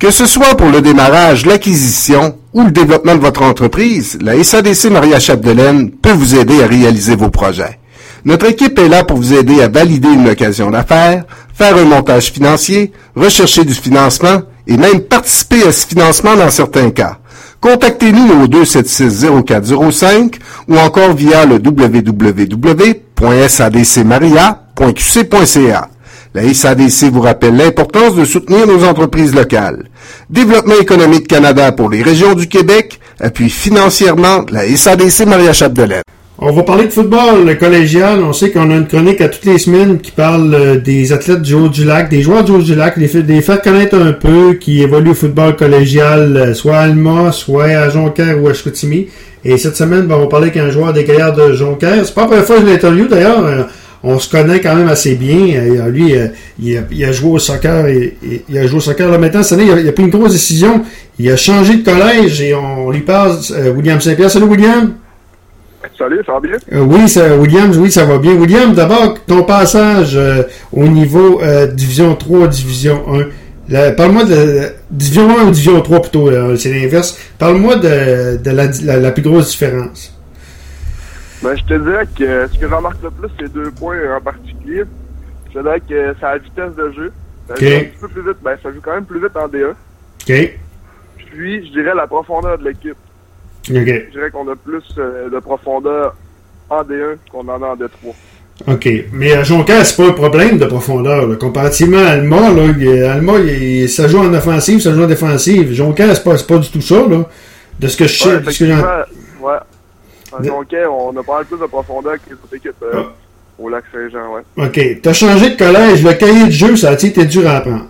Que ce soit pour le démarrage, l'acquisition ou le développement de votre entreprise, la SADC Maria Chapdelaine peut vous aider à réaliser vos projets. Notre équipe est là pour vous aider à valider une occasion d'affaires, faire un montage financier, rechercher du financement et même participer à ce financement dans certains cas. Contactez-nous au 276-0405 ou encore via le www.sadcmaria.qc.ca. La SADC vous rappelle l'importance de soutenir nos entreprises locales. Développement économique Canada pour les régions du Québec appuie financièrement la SADC Maria Chapdelaine. On va parler de football collégial. On sait qu'on a une chronique à toutes les semaines qui parle des athlètes du Haut-du-Lac, des joueurs du Haut-du-Lac, des faire connaître un peu, qui évoluent au football collégial, soit à Alma, soit à Jonquière ou à Chicoutimi. Et cette semaine, on va parler avec un joueur des Gaillards de Jonquière. C'est pas la première fois que je l'interview d'ailleurs. On se connaît quand même assez bien. Lui, il a joué au soccer. Il a joué au soccer. Là, maintenant, cette année, il a pris une grosse décision. Il a changé de collège et on lui passe William Saint-Pierre. Salut, William. Salut, ça va bien? William, oui, ça va bien. William, d'abord, ton passage au niveau Division 3, Division 1. Parle-moi de Division 1 ou Division 3 plutôt, c'est l'inverse. Parle-moi de la plus grosse différence. Ben, je te dirais que ce que j'en remarque le plus, c'est 2 points en particulier. Je te dirais que c'est la vitesse de jeu. Ça joue un petit peu plus vite. Ben, ça joue quand même plus vite en D1. OK. Puis, je dirais la profondeur de l'équipe. OK. Je dirais qu'on a plus de profondeur en D1 qu'on en a en D3. OK. Mais à Jonquière, c'est pas un problème de profondeur. Là. Comparativement à Alma, ça joue en offensive, ça joue en défensive. Jonquière, c'est pas du tout ça, là. De ce que je sais. Ouais. En Jonquière, on a pas mal plus de profondeur que les autres équipes au Lac-Saint-Jean, ouais. OK. T'as changé de collège. Le cahier de jeu, ça a été dur à apprendre.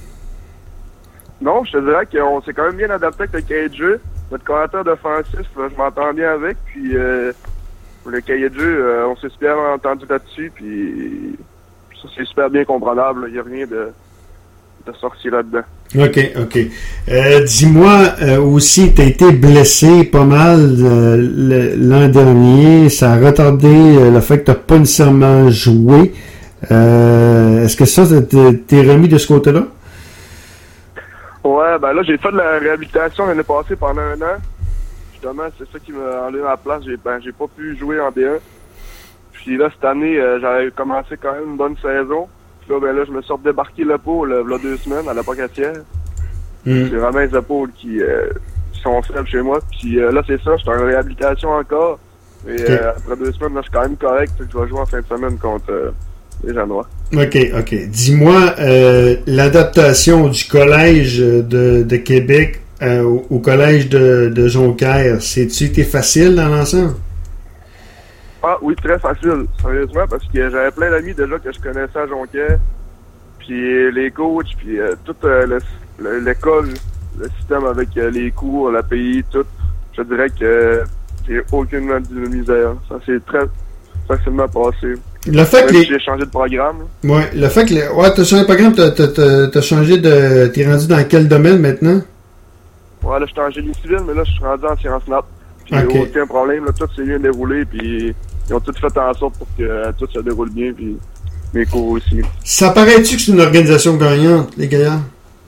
Non, je te dirais qu'on s'est quand même bien adapté avec le cahier de jeu. Notre coordinateur d'offensif, je m'entends bien avec, puis pour le cahier de jeu, on s'est super entendu là-dessus, puis ça c'est super bien comprenable, il n'y a rien de sorcier là-dedans. OK. Dis-moi aussi, tu as été blessé pas mal l'an dernier, ça a retardé le fait que tu n'as pas nécessairement joué. Est-ce que ça, t'es remis de ce côté-là? Ouais, ben là, j'ai fait de la réhabilitation l'année passée pendant 1 an. Justement, c'est ça qui m'a enlevé ma place. J'ai pas pu jouer en D1. Puis là, cette année, j'avais commencé quand même une bonne saison. Puis là, je me suis débarqué l'épaule il y a 2 semaines à la Pocatière. C'est vraiment les épaules qui sont faibles chez moi. Puis là, c'est ça, j'étais en réhabilitation encore. Et après 2 semaines, là, je suis quand même correct. Je vais jouer en fin de semaine contre les Janois. OK. Dis-moi, l'adaptation du collège de Québec au collège de Jonquière, c'est-tu été facile dans l'ensemble? Ah oui, très facile, sérieusement, parce que j'avais plein d'amis déjà que je connaissais à Jonquière. Puis les coachs, puis toute l'école, le système avec les cours, la pays, tout. Je dirais que j'ai aucune misère. Ça s'est très facilement passé. Le fait que j'ai changé de programme. Ouais, le fait que t'as changé de programme, t'as changé t'es rendu dans quel domaine maintenant? Ouais, là, je suis en génie civil, mais là, je suis rendu en sciences nat. Puis aucun problème, là, tout s'est bien déroulé, puis ils ont tout fait en sorte pour que tout se déroule bien, puis mes cours aussi. Ça paraît-tu que c'est une organisation gagnante, les Gaillards?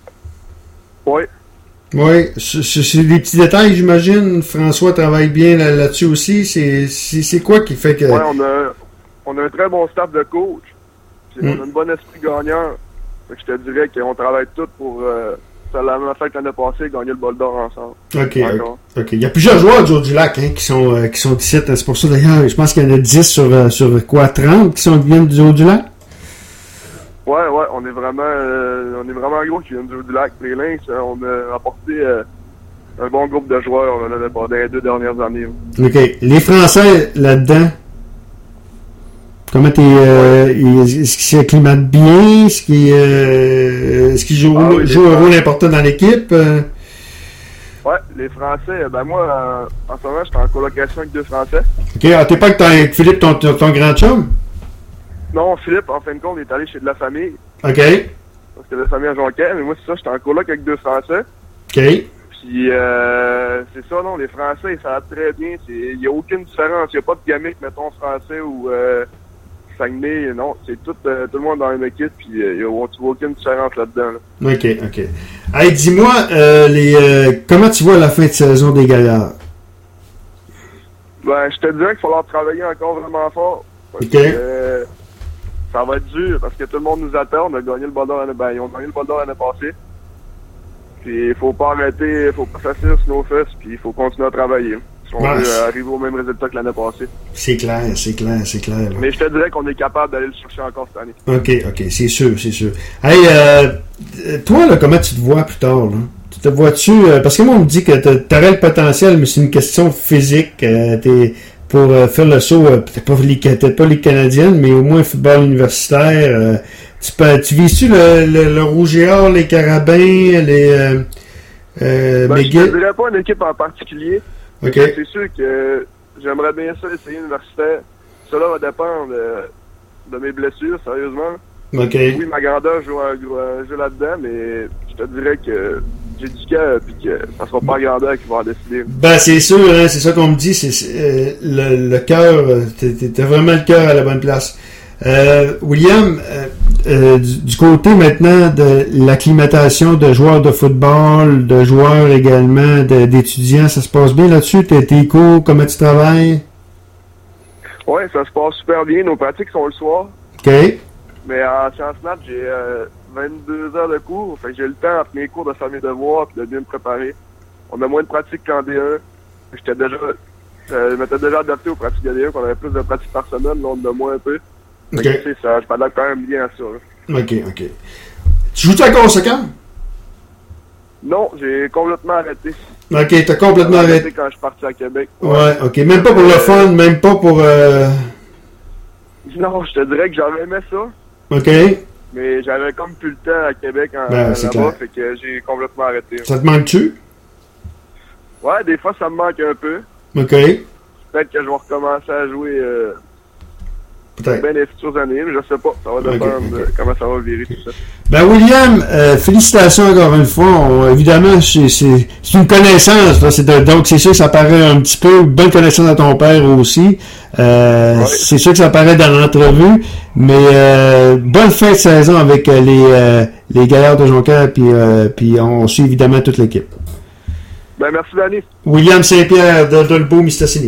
Oui. Oui, c'est des petits détails, j'imagine. François travaille bien là-dessus aussi. C'est quoi qui fait que... Ouais, on a un très bon staff de coach. On a un bon esprit gagnant. Fait que je te dirais qu'on travaille tous pour faire la même affaire que l'année passée, gagner le bol d'or ensemble. OK. Il y a plusieurs joueurs du Haut-du-Lac qui sont d'ici. C'est pour ça d'ailleurs, je pense qu'il y en a 10 sur quoi, 30 qui viennent du Haut-du-Lac? Ouais, on est vraiment gros qui viennent du Haut-du-Lac. Les Lynx, on a apporté un bon groupe de joueurs dans les 2 dernières années. OK. Les Français là-dedans, comment est-ce qu'ils s'acclimatent bien? Est-ce qu'ils jouent un rôle important dans l'équipe? Ouais, les Français, ben moi, en ce moment, j'étais en colocation avec 2 Français. OK, t'es pas avec Philippe, ton grand chum? Non, Philippe, en fin de compte, il est allé chez de la famille. OK. Parce que la famille à Jonquière, mais moi, c'est ça, j'étais en coloc avec 2 Français. OK. Puis, c'est ça, non, les Français, ça va très bien. Il n'y a aucune différence. Il n'y a pas de gamique, mettons, français ou Saguenay, non, c'est tout le monde dans une équipe, puis tu vois aucune différence là-dedans. Là. OK. Hey, dis-moi, comment tu vois la fin de saison des Gaillards? Ben, je te dirais qu'il va falloir travailler encore vraiment fort. Parce OK. que, ça va être dur, parce que tout le monde nous attend. On a gagné le Ballon d'Or ils ont gagné le Ballon d'Or l'année passée. Puis il faut pas arrêter, il faut pas s'asseoir sur nos fesses, puis il faut continuer à travailler. Si on veut arriver au même résultat que l'année passée. C'est clair. Là. Mais je te dirais qu'on est capable d'aller le chercher encore cette année. OK, c'est sûr. Hey, toi, là, comment tu te vois plus tard, là? Tu te vois-tu... parce que moi, on me dit que t'aurais le potentiel, mais c'est une question physique. Pour faire le saut, peut-être pas les Canadiennes, mais au moins football universitaire. Tu vises-tu le Rouge et Or, les Carabins, les... je ne dirais pas une équipe en particulier. OK. C'est sûr que j'aimerais bien ça essayer universitaire. Cela va dépendre de mes blessures, sérieusement. OK. Oui, ma grandeur joue un jeu là-dedans, mais je te dirais que j'ai du cœur et que ça sera pas la grandeur qui va en décider. Ben, c'est sûr, hein, c'est ça qu'on me dit. C'est le cœur, t'as vraiment le cœur à la bonne place. William, du côté maintenant de l'acclimatation de joueurs de football, de joueurs également, d'étudiants, ça se passe bien là-dessus? Tes cours, comment tu travailles? Oui, ça se passe super bien. Nos pratiques sont le soir. OK. Mais en sciences maths, j'ai 22 heures de cours. Fait que j'ai le temps entre mes cours de faire mes devoirs et de bien me préparer. On a moins de pratiques qu'en D1. Je m'étais déjà adapté aux pratiques de D1, qu'on avait plus de pratiques par semaine, là on en a moins un peu. OK. C'est ça, je m'adapte quand même bien à ça. Là. OK. Tu joues encore au soccer? Non, j'ai complètement arrêté. OK, t'as complètement arrêté. Quand je suis parti à Québec. Ouais, OK. Même pas pour le fun, même pas pour... Non, je te dirais que j'avais aimé ça. OK. Mais j'avais comme plus le temps à Québec là-bas, fait que j'ai complètement arrêté. Ça te manque-tu? Ouais, des fois ça me manque un peu. OK. Peut-être que je vais recommencer à jouer peut-être bien les futures années, mais je sais pas. Ça va dépendre de comment ça va virer tout ça. Ben William, félicitations encore une fois. Évidemment, c'est une connaissance. Là, donc c'est sûr que ça paraît un petit peu, bonne connaissance à ton père aussi. C'est sûr que ça paraît dans l'entrevue, mais bonne fin de saison avec les Gaillards de Jonquière, puis on suit évidemment toute l'équipe. Ben merci Danny. William Saint-Pierre de Dolbeau-Mistassini.